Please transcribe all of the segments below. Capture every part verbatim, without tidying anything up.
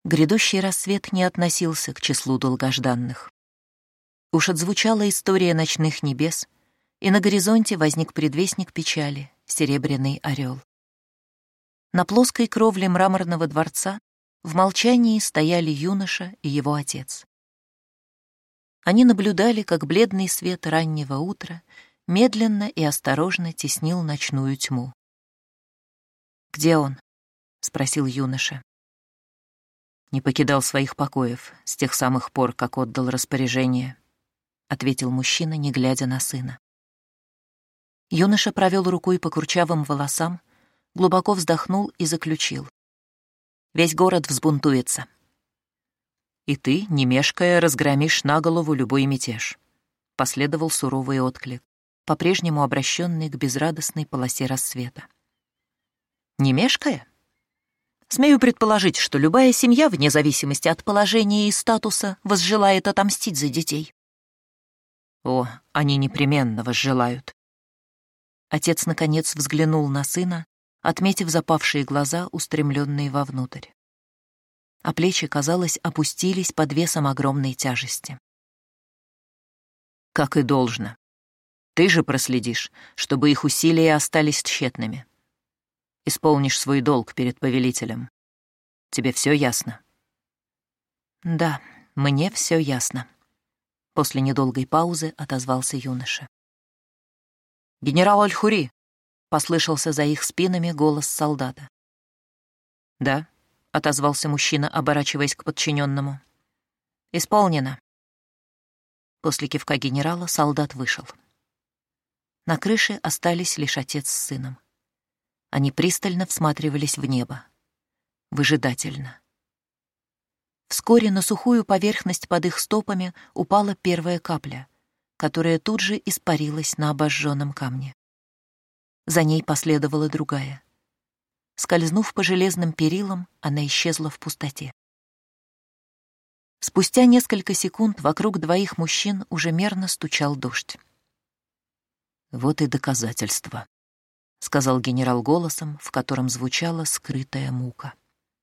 Грядущий рассвет не относился к числу долгожданных. Уж отзвучала история ночных небес, и на горизонте возник предвестник печали — серебряный орел. На плоской кровле мраморного дворца в молчании стояли юноша и его отец. Они наблюдали, как бледный свет раннего утра медленно и осторожно теснил ночную тьму. «Где он?» — спросил юноша. «Не покидал своих покоев с тех самых пор, как отдал распоряжение», — ответил мужчина, не глядя на сына. Юноша провел рукой по курчавым волосам, глубоко вздохнул и заключил: «Весь город взбунтуется. И ты, не мешкая, разгромишь на голову любой мятеж», — последовал суровый отклик, по-прежнему обращенный к безрадостной полосе рассвета. «Не мешкая? Смею предположить, что любая семья, вне зависимости от положения и статуса, возжелает отомстить за детей». «О, они непременно возжелают». Отец, наконец, взглянул на сына, отметив запавшие глаза, устремленные вовнутрь. А плечи, казалось, опустились под весом огромной тяжести. «Как и должно. Ты же проследишь, чтобы их усилия остались тщетными. Исполнишь свой долг перед повелителем. Тебе все ясно?» «Да, мне все ясно», — после недолгой паузы отозвался юноша. «Генерал Аль-Хури!» — послышался за их спинами голос солдата. «Да», — отозвался мужчина, оборачиваясь к подчиненному. «Исполнено». После кивка генерала солдат вышел. На крыше остались лишь отец с сыном. Они пристально всматривались в небо. Выжидательно. Вскоре на сухую поверхность под их стопами упала первая капля, которая тут же испарилась на обожженном камне. За ней последовала другая. Скользнув по железным перилам, она исчезла в пустоте. Спустя несколько секунд вокруг двоих мужчин уже мерно стучал дождь. «Вот и доказательство», — сказал генерал голосом, в котором звучала скрытая мука.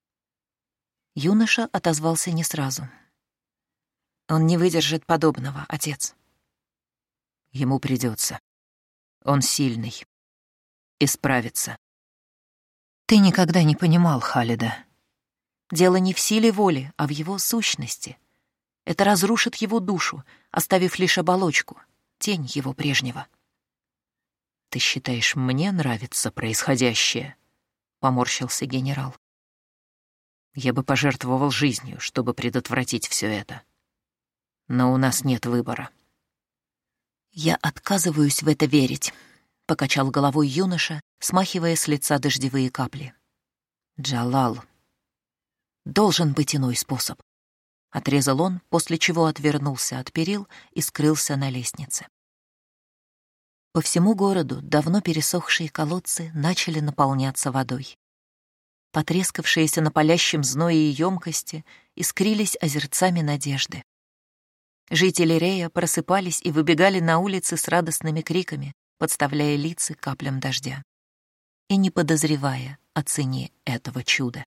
Юноша отозвался не сразу. «Он не выдержит подобного, отец». «Ему придется. Он сильный. И справится». «Ты никогда не понимал Халида. Дело не в силе воли, а в его сущности. Это разрушит его душу, оставив лишь оболочку, тень его прежнего». «Ты считаешь, мне нравится происходящее?» — поморщился генерал. «Я бы пожертвовал жизнью, чтобы предотвратить все это. Но у нас нет выбора». «Я отказываюсь в это верить», — покачал головой юноша, смахивая с лица дождевые капли. «Джалал, должен быть иной способ», — отрезал он, после чего отвернулся от перил и скрылся на лестнице. По всему городу давно пересохшие колодцы начали наполняться водой. Потрескавшиеся на палящем зное емкости искрились озерцами надежды. Жители Рея просыпались и выбегали на улицы с радостными криками, подставляя лица каплям дождя и не подозревая о цене этого чуда.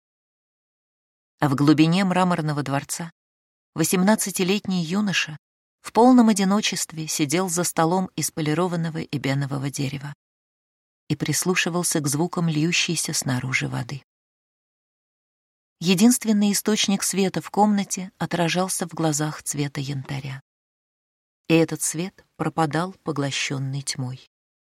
А в глубине мраморного дворца восемнадцатилетний юноша в полном одиночестве сидел за столом из полированного эбенового дерева и прислушивался к звукам льющейся снаружи воды. Единственный источник света в комнате отражался в глазах цвета янтаря. И этот свет пропадал, поглощенный тьмой.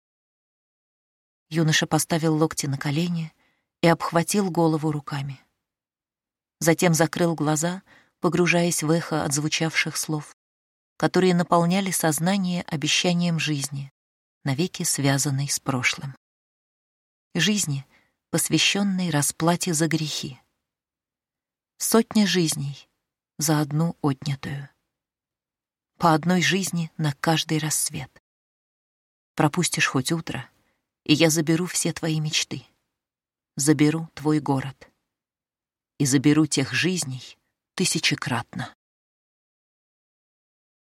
Юноша поставил локти на колени и обхватил голову руками. Затем закрыл глаза, погружаясь в эхо отзвучавших слов, которые наполняли сознание обещанием жизни, навеки связанной с прошлым. Жизни, посвященной расплате за грехи. Сотня жизней за одну отнятую. По одной жизни на каждый рассвет. Пропустишь хоть утро, и я заберу все твои мечты. Заберу твой город. И заберу тех жизней тысячекратно.